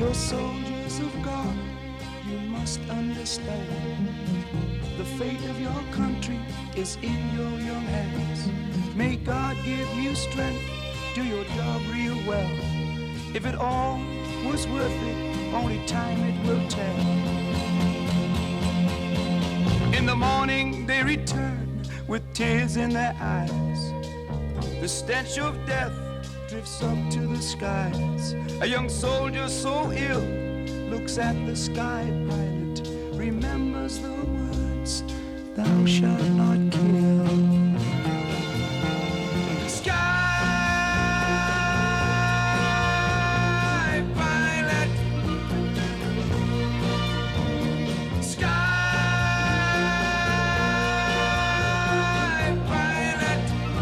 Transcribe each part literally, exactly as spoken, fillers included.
You're soldiers of God, you must understand. The fate of your country is in your young hands. May God give you strength, do your job real well. If it all was worth it, only time it will tell. In the morning they return with tears in their eyes. The stench of death drifts up to the skies. A young soldier so ill looks at the sky pilot, remembers the words, thou shalt not kill. Sky pilot, sky pilot,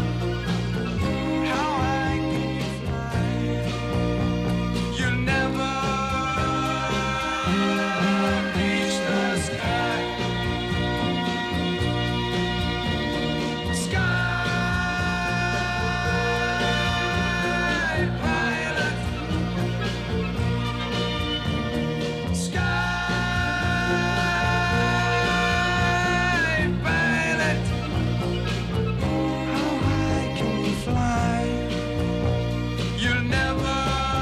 how high can you fly? You'll never reach the sky. Sky pilot, sky pilot, how high can you fly? You'll never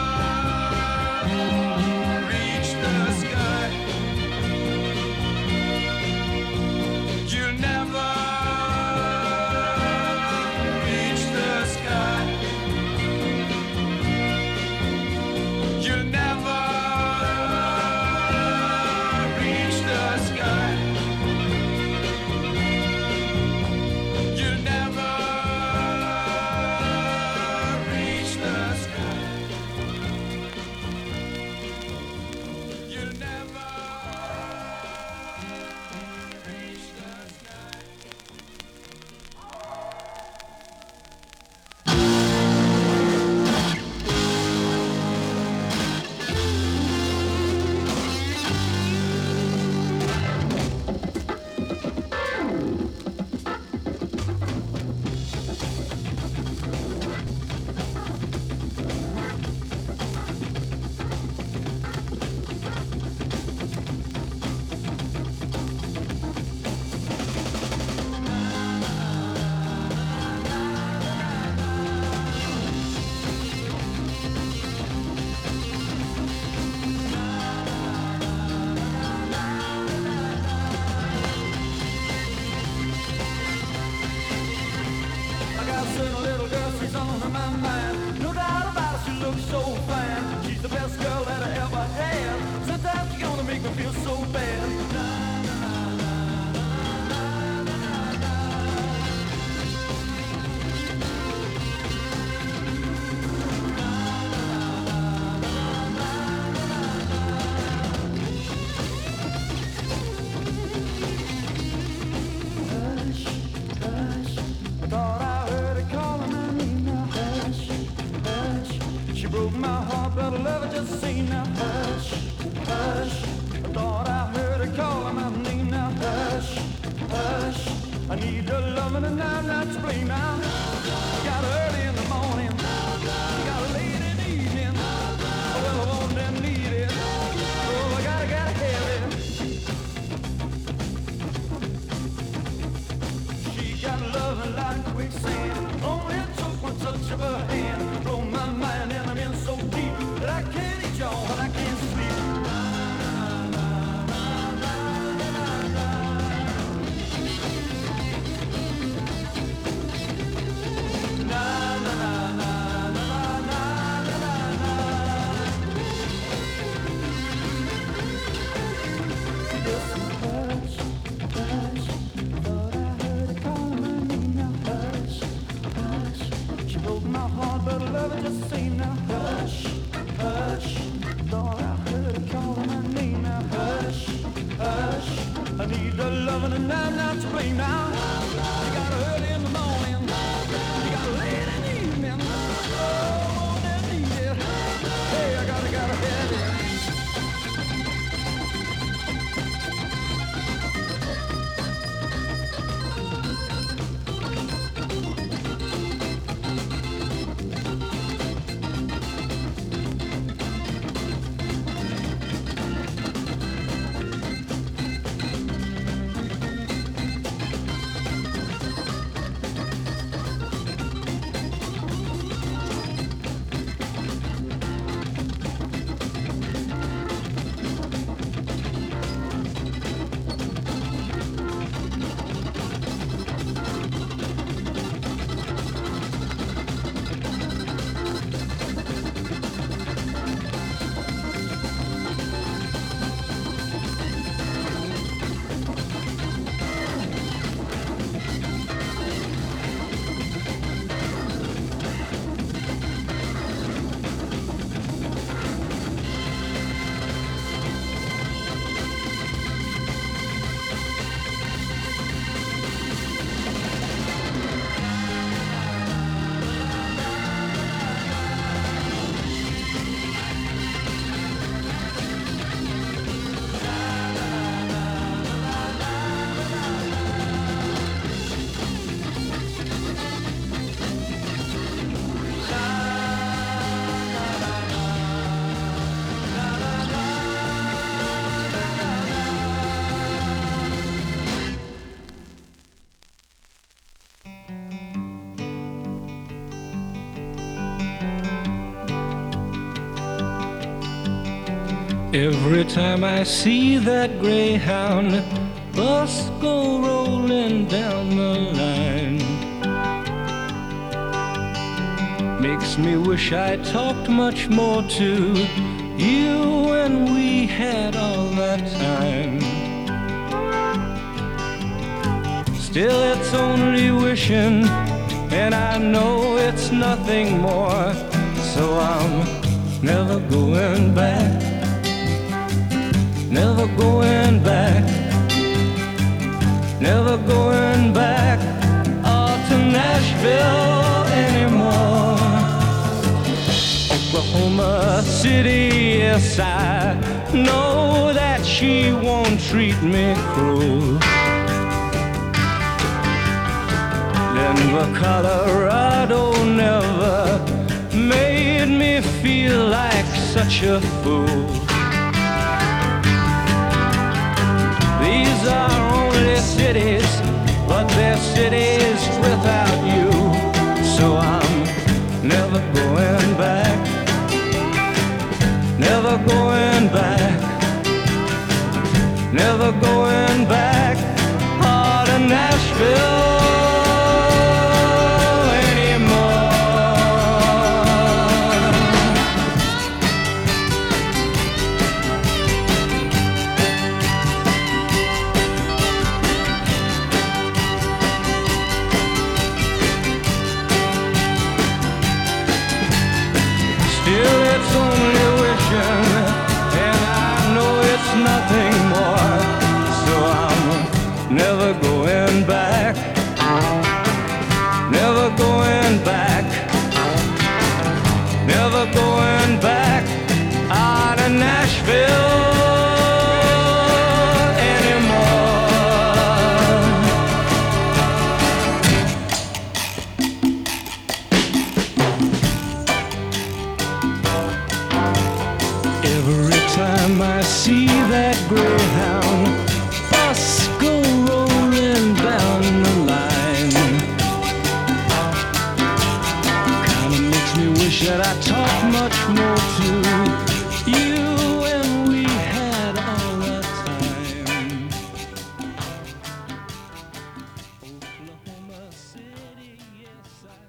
reach the sky. You'll never reach the sky. You'll never reach the sky. You'll never reach the sky. You'll never reach the sky. I got a certain little girl, she's on my mind. No doubt about it, she looks so fine. She's the best girl that I ever had. Sometimes she's gonna make me feel so bad. Hush, hush, I thought I heard her calling my name now. Hush, hush, she broke my heart, but I love her just the same now. Hush, hush, I thought I heard her calling my name now. Hush, hush, I need your loving and I'm not to blame now. Got her early in the morning, got her late in the evening. Oh, well, I want and need it. Oh, I gotta, gotta have it. She got loving like quicksand. Only it took one touch of her hand. Blow my mind and I'm in so deep that I can't eat y'all and I can't sleep. Na na na na na na na na na. Listen, hush, hush, thought I heard her calling my name now. Hush, hush, she broke my heart, but I love her just the same now. Hush, hush, thought I heard her calling my name now. Hush, hush, I need her loving and I'm not to blame now. You got her early in the morning, you got her late in the evening. Oh, I need it. Hey, I gotta, gotta have it. Every time I see that Greyhound bus go rolling down the line, makes me wish I talked much more to you when we had all that time. Still it's only wishing, and I know it's nothing more, so I'm never going back. Never going back, never going back oh, to Nashville anymore. Oklahoma City, yes, I know that she won't treat me cruel. Denver, Colorado never made me feel like such a fool. These are only cities, but they're cities without you. So I'm never going back, never going back, never going back oh, to Nashville. Never going back, never going back, never going back out of Nashville anymore. Every time I see that Greyhound bus go rolling down the line, kinda makes me wish that I talked much more to you when we had all that time. Oklahoma City, yes, I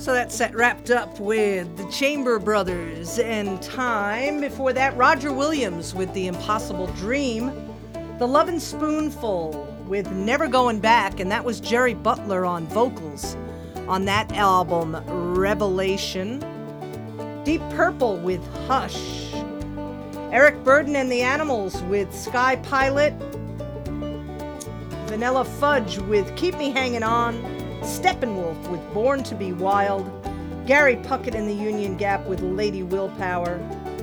So that set wrapped up with the Chamber Brothers and Time. Before that, Roger Williams with The Impossible Dream. The Lovin' Spoonful with Never Going Back, and that was Jerry Butler on vocals on that album, Revelation. Deep Purple with Hush. Eric Burdon and the Animals with Sky Pilot. Vanilla Fudge with Keep Me Hanging On. Steppenwolf with Born to Be Wild. Gary Puckett and the Union Gap with Lady Willpower.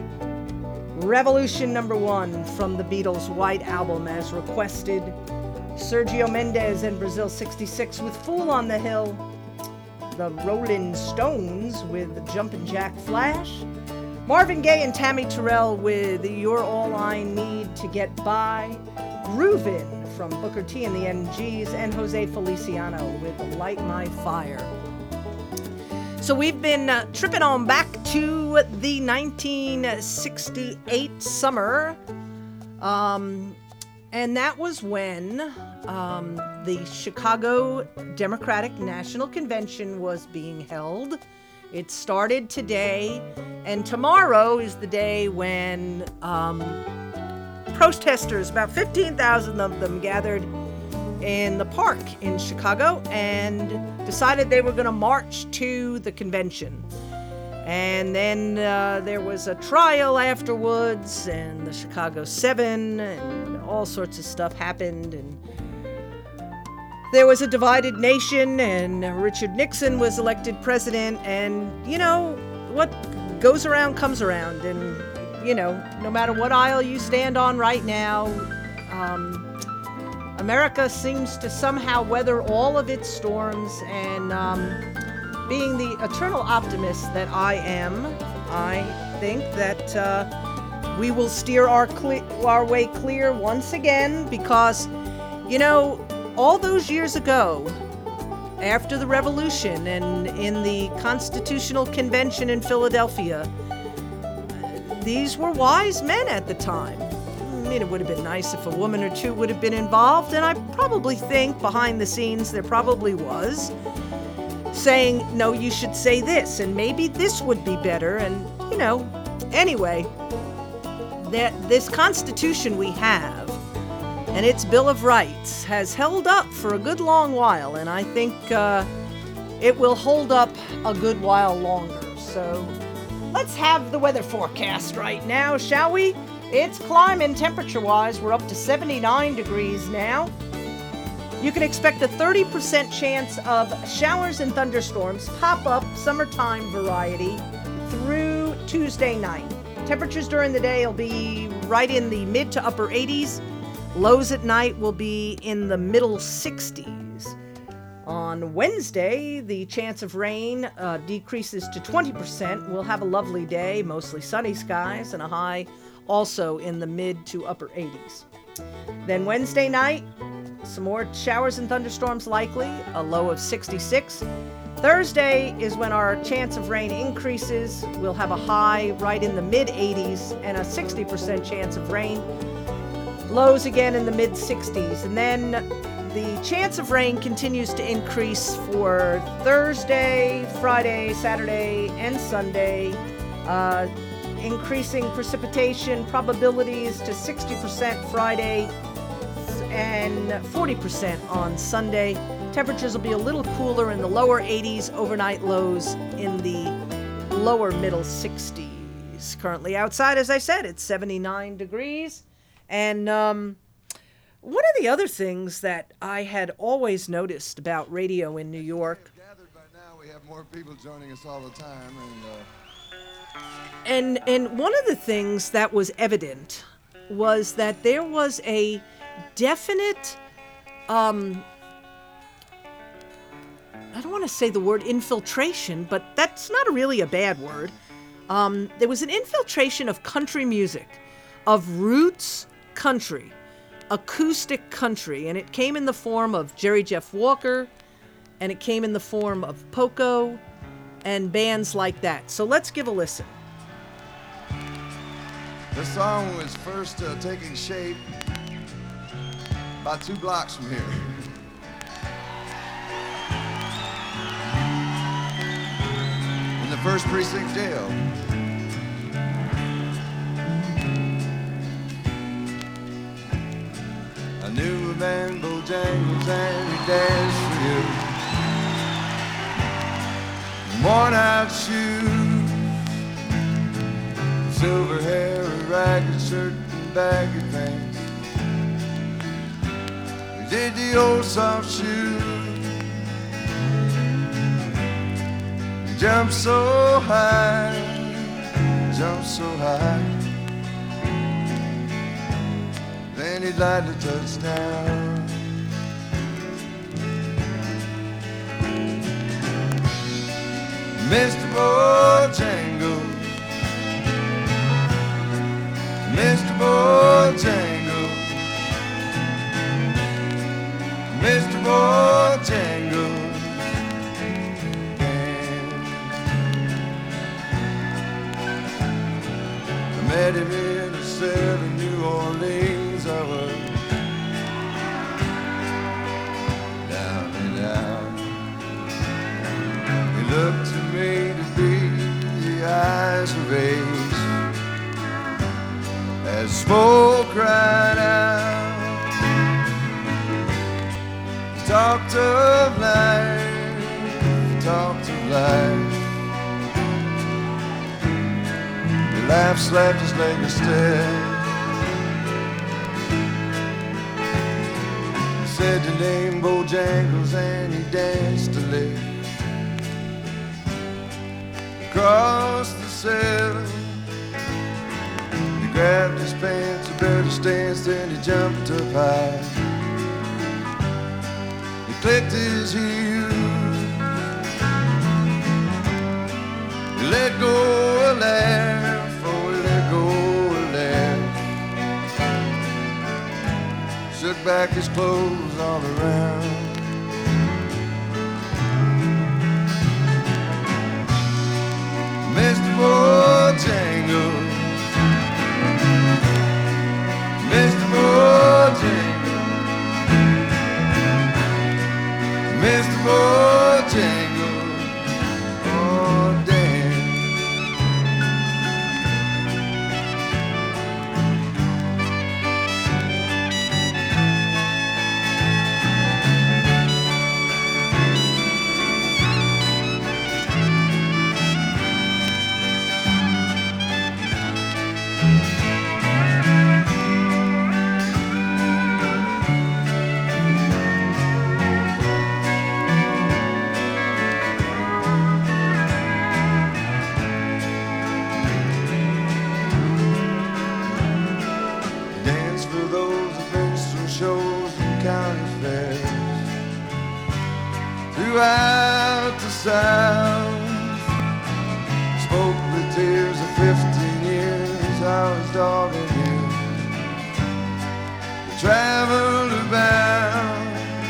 Revolution number one from the Beatles' White Album as requested. Sergio Mendes and Brazil sixty-six with Fool on the Hill. The Rolling Stones with Jumpin' Jack Flash. Marvin Gaye and Tammy Terrell with You're All I Need to Get By. Groovin' from Booker T and the N Gs, and Jose Feliciano with Light My Fire. So we've been uh, tripping on back to the nineteen sixty-eight summer, um, and that was when um, the Chicago Democratic National Convention was being held. It started today, and tomorrow is the day when um, protesters, about fifteen thousand of them, gathered in the park in Chicago and decided they were going to march to the convention. And then uh, there was a trial afterwards, and the Chicago Seven, and all sorts of stuff happened, and there was a divided nation, and Richard Nixon was elected president, and, you know, what goes around comes around, and, you know, no matter what aisle you stand on right now, um, America seems to somehow weather all of its storms, and um, being the eternal optimist that I am, I think that uh, we will steer our, cle- our way clear once again, because, you know, all those years ago, after the Revolution and in the Constitutional Convention in Philadelphia, these were wise men at the time. I mean, it would have been nice if a woman or two would have been involved, and I probably think behind the scenes there probably was, saying, no, you should say this, and maybe this would be better, and, you know, anyway, that this Constitution we have, and its Bill of Rights, has held up for a good long while, and I think uh, it will hold up a good while longer. So let's have the weather forecast right now, shall we? It's climbing temperature-wise. We're up to seventy-nine degrees now. You can expect a thirty percent chance of showers and thunderstorms, pop-up, summertime variety, through Tuesday night. Temperatures during the day will be right in the mid to upper eighties. Lows at night will be in the middle sixties. On Wednesday, the chance of rain uh, decreases to twenty percent. We'll have a lovely day, mostly sunny skies, and a high also in the mid to upper eighties. Then Wednesday night, some more showers and thunderstorms likely, a low of sixty-six. Thursday is when our chance of rain increases. We'll have a high right in the mid eighties and a sixty percent chance of rain. Lows again in the mid sixties. And then the chance of rain continues to increase for Thursday, Friday, Saturday, and Sunday. Uh, increasing precipitation probabilities to sixty percent Friday and forty percent on Sunday. Temperatures will be a little cooler in the lower eighties, overnight lows in the lower middle sixties. Currently outside, as I said, it's seventy-nine degrees. And um, one of the other things that I had always noticed about radio in New York, Gathered by now, we have more people joining us all the time, and uh... And and one of the things that was evident was that there was a definite, um, I don't want to say the word infiltration, but that's not really a bad word. Um, there was an infiltration of country music, of roots country, acoustic country, and it came in the form of Jerry Jeff Walker, and it came in the form of Poco, and bands like that. So let's give a listen. This song was first uh, taking shape about two blocks from here. First Precinct Jail. I knew a man, Bojangles, and he danced for you. Worn out shoes, silver hair, a ragged shirt, and baggy pants. He did the old soft shoe. He jumped so high, jumped so high. Then he'd light the touchdown. Mister Bojangles, Mister Bojangles, Mister Bojangles, I met him in a cell in New Orleans. I was down and out. He looked to me to be the eyes of age as smoke cried out. He talked of life, he talked of life. He laughed, slapped his leg instead. He said the name Bojangles and he danced a lick across the cell. He grabbed his pants, a better stance, then he jumped up high. He clicked his heels, he let go a laugh, oh, he let go a laugh. Shook back his clothes all around. Mister Bojangles, Mister Bojangles, Mister Bojangles, oh damn. Dance for those minstrel shows and county fairs throughout the South. Spoke with tears of fifteen years I was dogging him. Traveled about,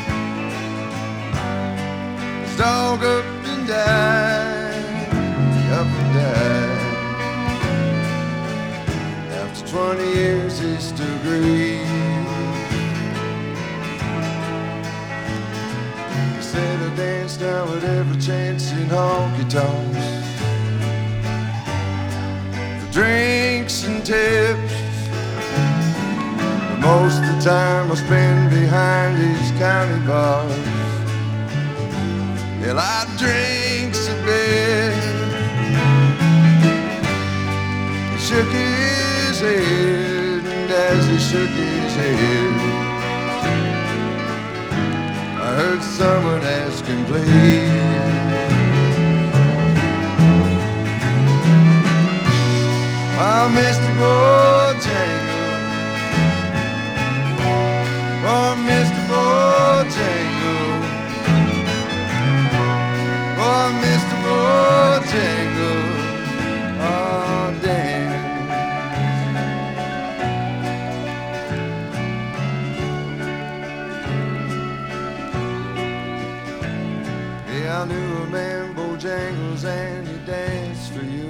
his dog up and died, up and died. After twenty years he still grieves. He said I danced down with every chance in honky tonks for drinks and tips. Most of the time I spend behind these county bars. Well, I drinks a bit. He shook his head, and as he shook his head, I heard someone ask him, please. Oh, Mister Bojangles, oh, Mister Bojangles, oh, Mister Bojangles, oh, damn. Yeah, I knew a man, Bojangles, and he danced for you.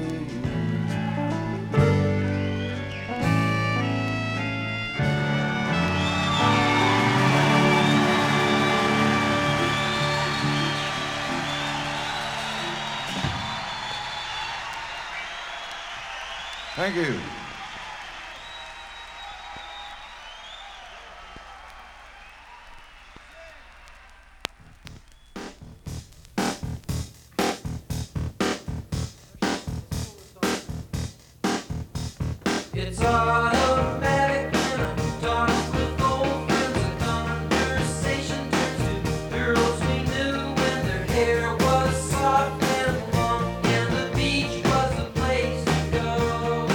Thank you. It's automatic when I talk with old friends. The conversation turns to girls we knew when their hair was soft and long, and the beach was the place to go.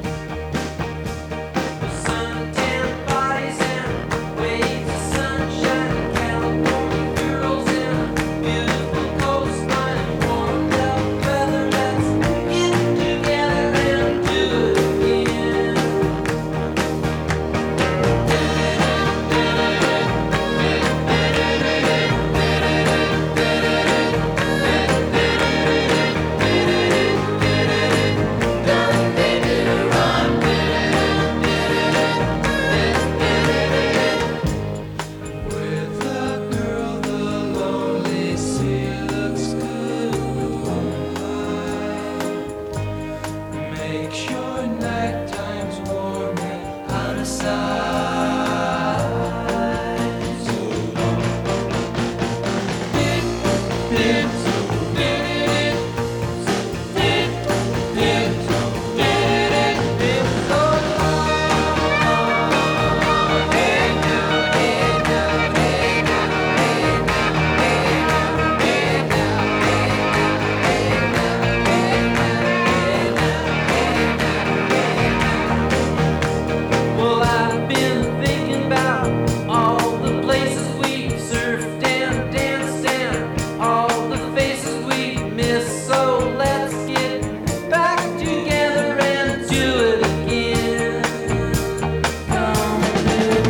The suntanned bodies and waves of sunshine, California girls in a beautiful coastline, warmed up weather. Let's get together and do it again. With a girl, the lonely sea looks good moonlight. Makes your night times warm and out of sight. So long. Dip, dip, so dip, dip, dip, so dip, dip, so long. Hey now, hey now, hey now, hey now, hey now, hey now, hey now, hey now, hey now, hey now. Well, I've been thinking about all the places we surfed and danced and all the faces we missed. So let's get back together and do it again. Come with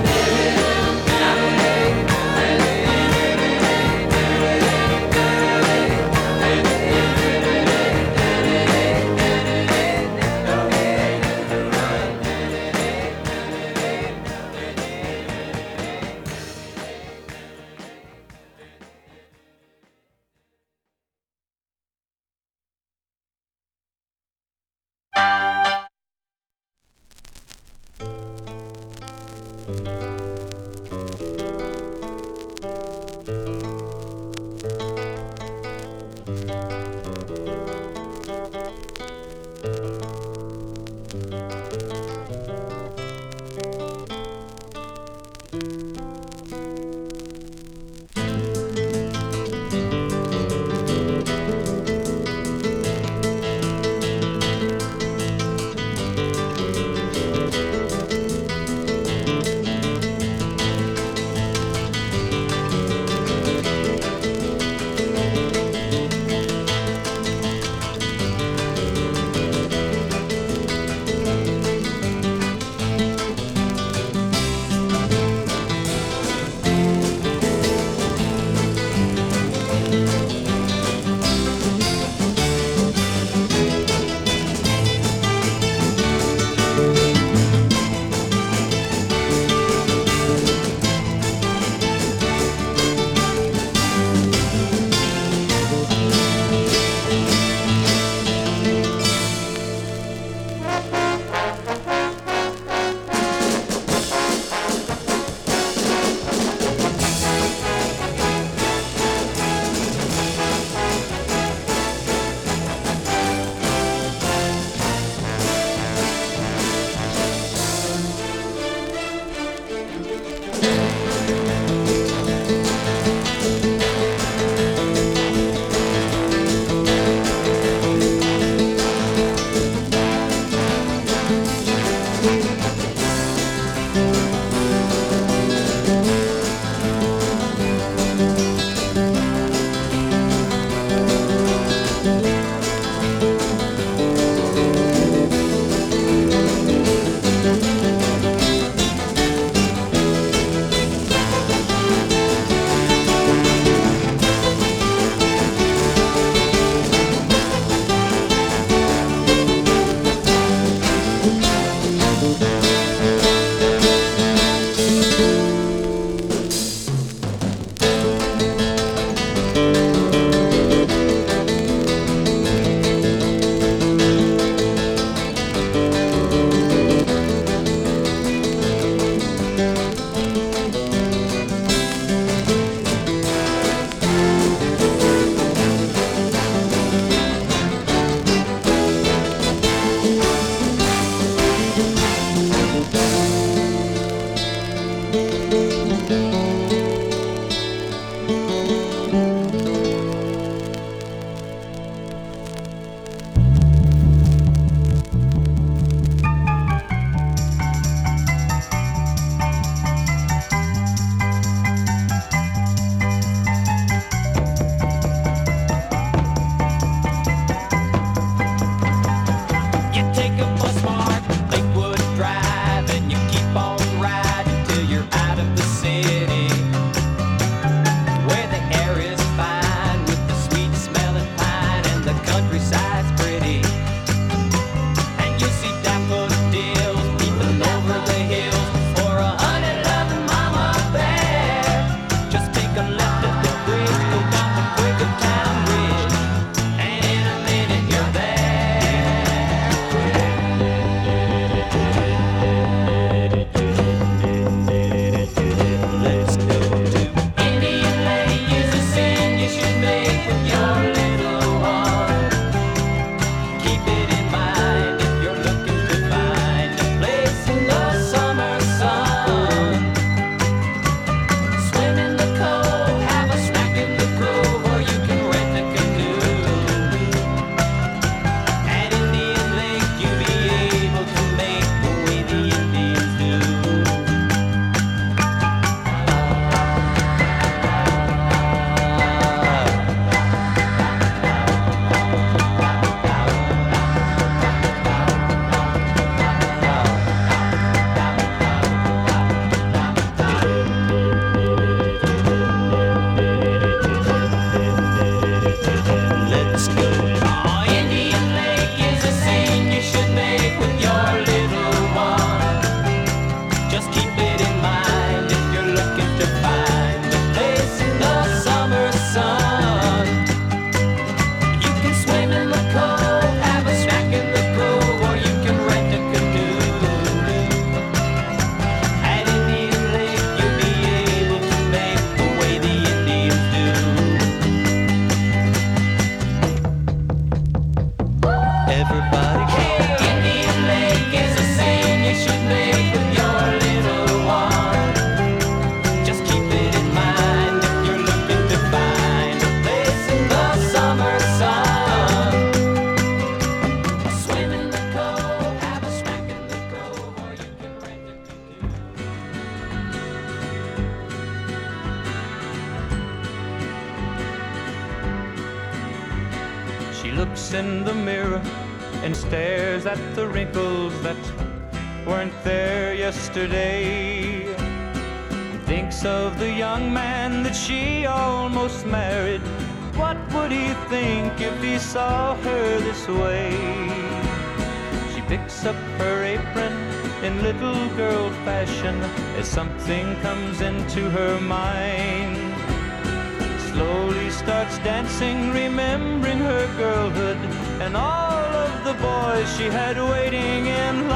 She looks in the mirror and stares at the wrinkles that weren't there yesterday. Thinks of the young man that she almost married. What would he think if he saw her this way? She picks up her apron in little girl fashion as something comes into her mind. Slowly starts dancing, remembering her girlhood and all of the boys she had waiting in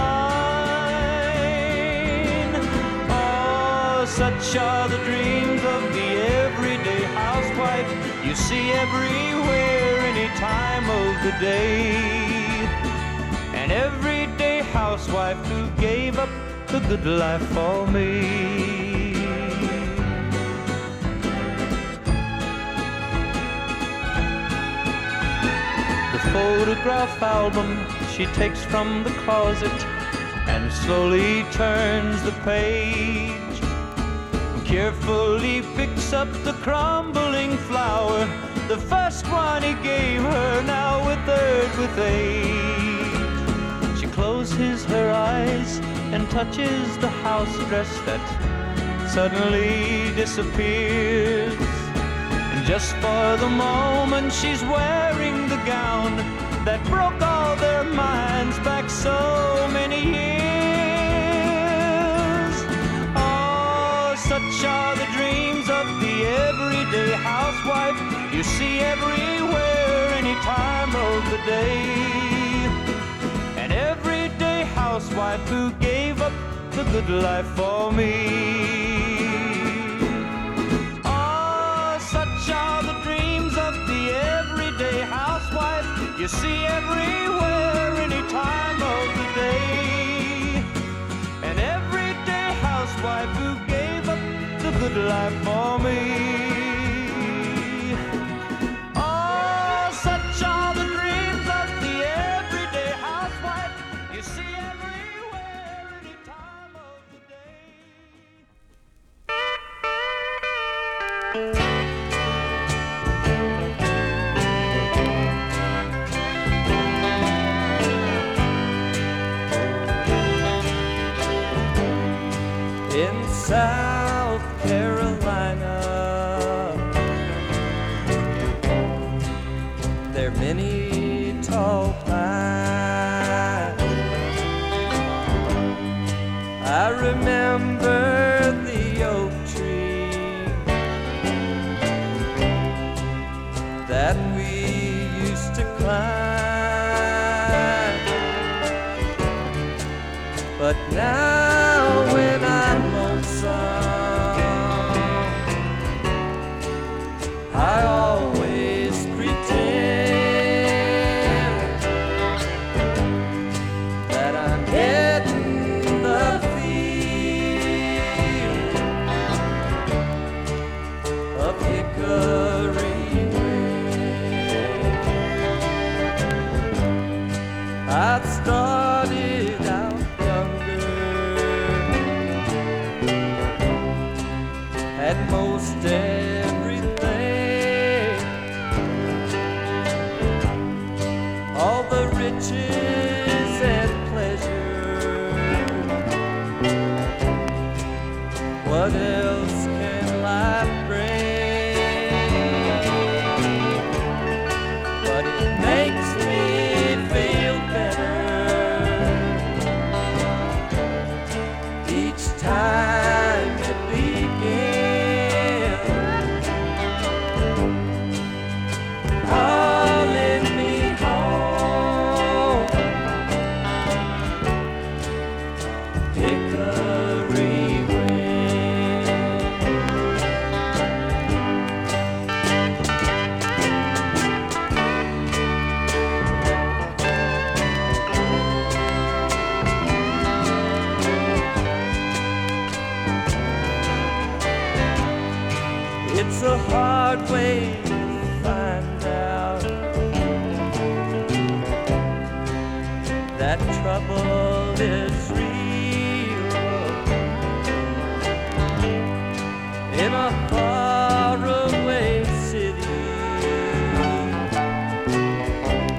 line. Oh, such are the dreams of the everyday housewife you see everywhere, any time of the day. An everyday housewife who gave up the good life for me. Photograph album she takes from the closet and slowly turns the page. Carefully picks up the crumbling flower, the first one he gave her, now withered with age. She closes her eyes and touches the house dress that suddenly disappears. Just for the moment she's wearing the gown that broke all their minds back so many years. Oh, such are the dreams of the everyday housewife you see everywhere, any time of the day. An everyday housewife who gave up the good life for me. Housewife you see everywhere, any time of the day. An everyday housewife who gave up the good life for me. Oh, such are the dreams of the everyday housewife you see everywhere, any time of the day. In South Carolina, there are many tall pines. I remember the oak tree that we used to climb, but now when I'm I always pretend that I'm getting the feel of hickory wind. I started out at most everything, all the riches and pleasure. What else can life bring? But it makes me feel better each time it begins. It's a hard way to find out that trouble is real in a faraway city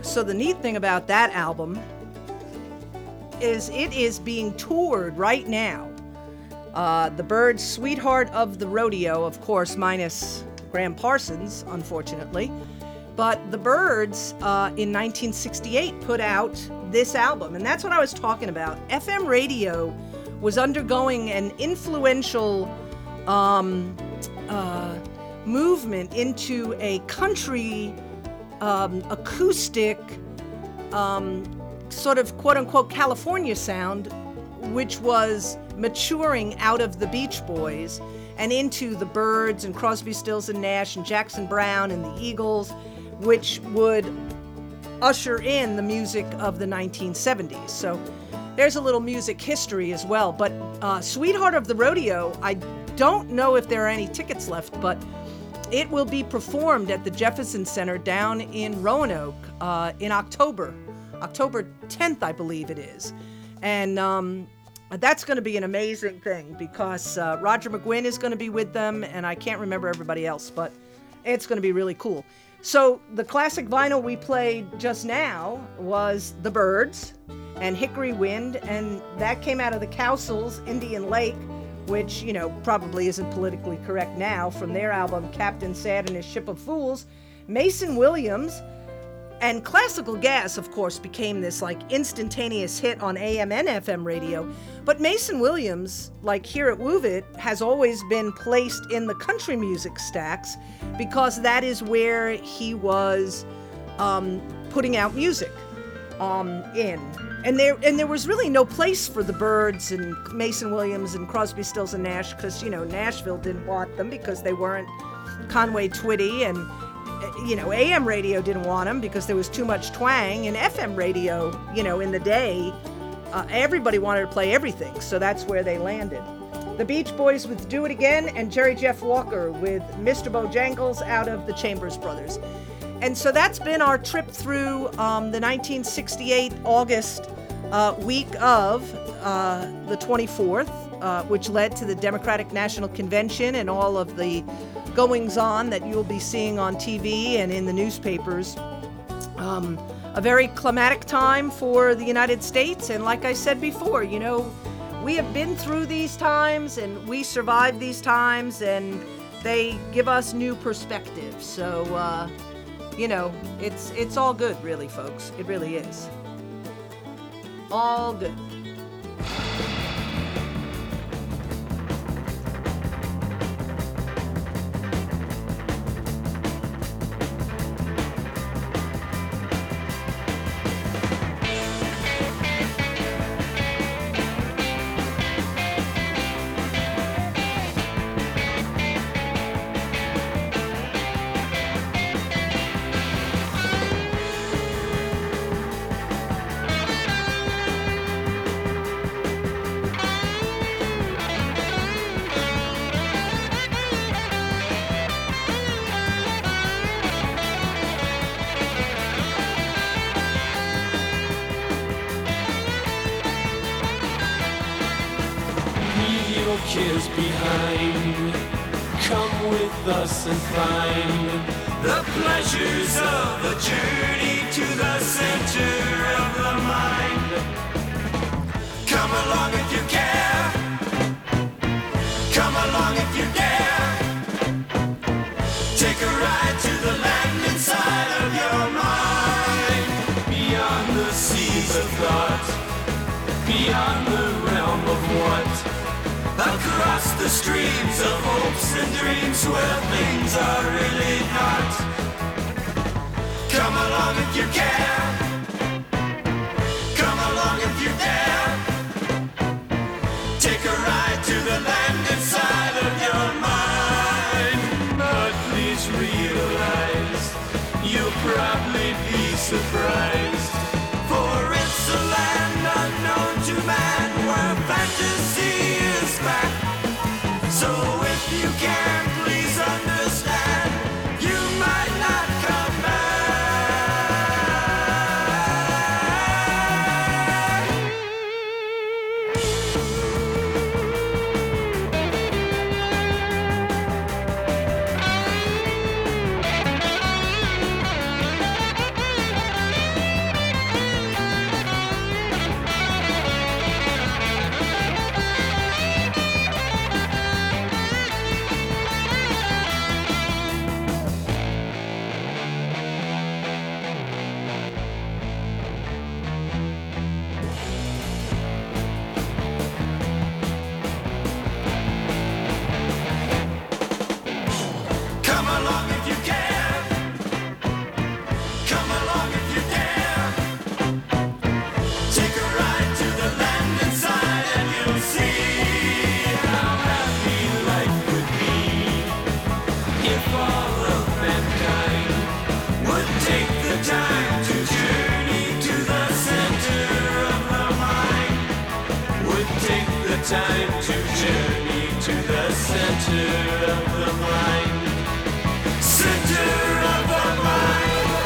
so the neat thing about that album is it is being toured right now. Uh, the Byrds' Sweetheart of the Rodeo, of course, minus Graham Parsons, unfortunately. But the Byrds, uh, in nineteen sixty-eight, put out this album, and that's what I was talking about. F M radio was undergoing an influential um, uh, movement into a country um, acoustic um, sort of quote-unquote California sound, which was maturing out of the Beach Boys and into the Byrds and Crosby, Stills and Nash and Jackson Browne and the Eagles, which would usher in the music of the nineteen seventies. So there's a little music history as well. But uh, Sweetheart of the Rodeo, I don't know if there are any tickets left, but it will be performed at the Jefferson Center down in Roanoke uh, in October. October tenth, I believe it is. And um, that's going to be an amazing thing because uh, Roger McGuinn is going to be with them, and I can't remember everybody else, but it's going to be really cool. So the classic vinyl we played just now was the Byrds and Hickory Wind, and that came out of the Cowsills, Indian Lake, which, you know, probably isn't politically correct now, from their album Captain Sad and His Ship of Fools. Mason Williams and Classical Gas, of course, became this like instantaneous hit on A M and F M radio. But Mason Williams, like here at Woovit, has always been placed in the country music stacks because that is where he was um, putting out music um, in. And there and there was really no place for the Byrds and Mason Williams and Crosby, Stills and Nash because, you know, Nashville didn't want them because they weren't Conway Twitty, and you know, A M radio didn't want them because there was too much twang, and F M radio, you know, in the day, uh, everybody wanted to play everything, so that's where they landed. The Beach Boys with Do It Again, and Jerry Jeff Walker with Mister Bojangles out of the Chambers Brothers. And so that's been our trip through um, the nineteen sixty-eight August uh, week of uh, the twenty-fourth, uh, which led to the Democratic National Convention and all of the goings-on that you'll be seeing on T V and in the newspapers. Um, a very climatic time for the United States, and like I said before, you know, we have been through these times and we survived these times, and they give us new perspectives. So, uh, you know, it's it's all good, really, folks. It really is. All good. Kids behind, come with us and find the pleasures of the journey to the center of the mind. Come along if you care, come along if you dare. Take a ride to the land inside of your mind, beyond the seas of thought, beyond the realm of what. Across the streams of hopes and dreams where things are really not. Come along if you care, come along if you dare. Take a ride to the land inside of your mind. But please realize you'll probably be surprised, for it's a land unknown to man where fantasy back. So if you can, please understand, you might not come back. if all of mankind would take the time to journey to the center of the mind, would take the time to journey to the center of the mind, center of the mind.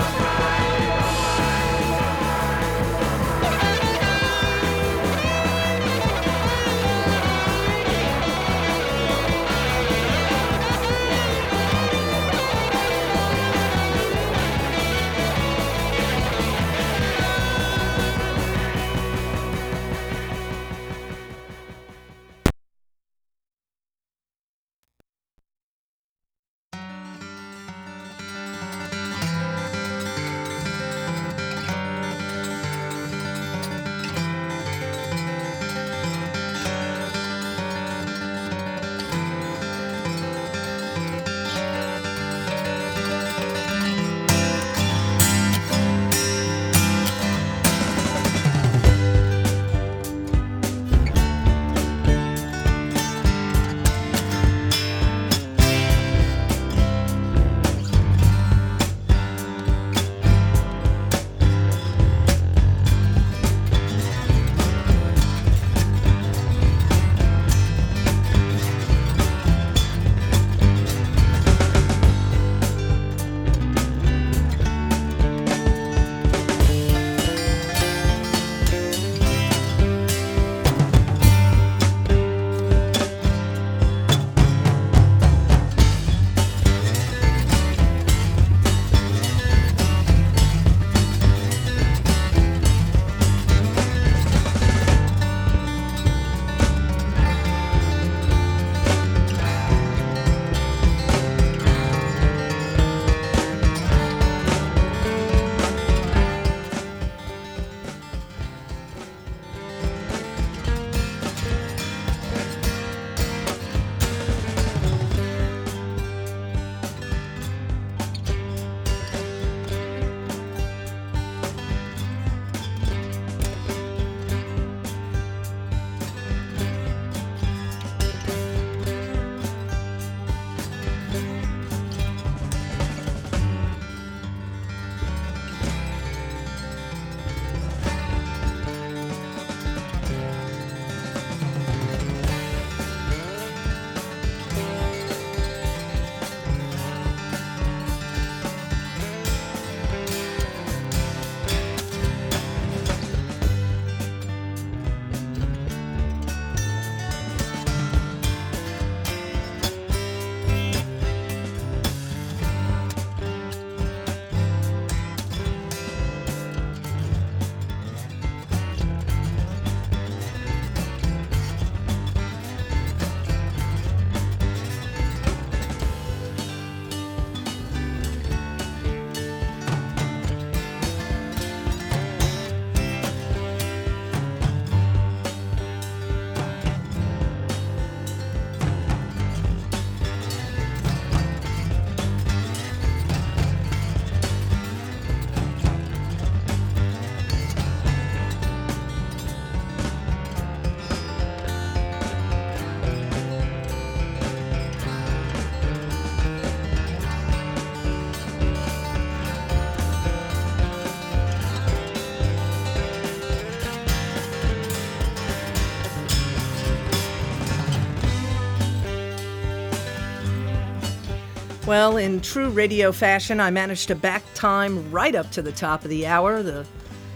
Well, in true radio fashion, I managed to back time right up to the top of the hour. The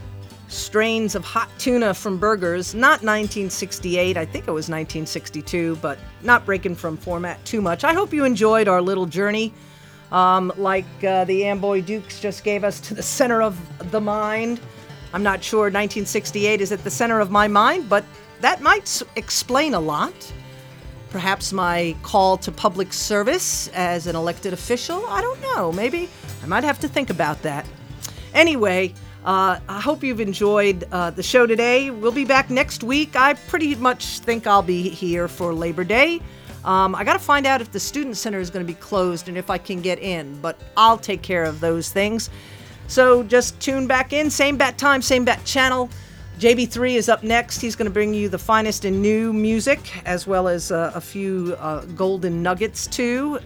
strains of hot tuna from Burgers, not nineteen sixty-eight, I think it was nineteen sixty-two, but not breaking from format too much. I hope you enjoyed our little journey, um, like uh, the Amboy Dukes just gave us, to the center of the mind. I'm not sure nineteen sixty-eight is at the center of my mind, but that might s- explain a lot. Perhaps my call to public service as an elected official? I don't know. Maybe I might have to think about that. Anyway, uh, I hope you've enjoyed uh, the show today. We'll be back next week. I pretty much think I'll be here for Labor Day. Um, I got to find out if the Student Center is going to be closed and if I can get in, but I'll take care of those things. So just tune back in. Same bat time, same bat channel. J B three is up next. He's going to bring you the finest in new music, as well as uh, a few uh, golden nuggets, too.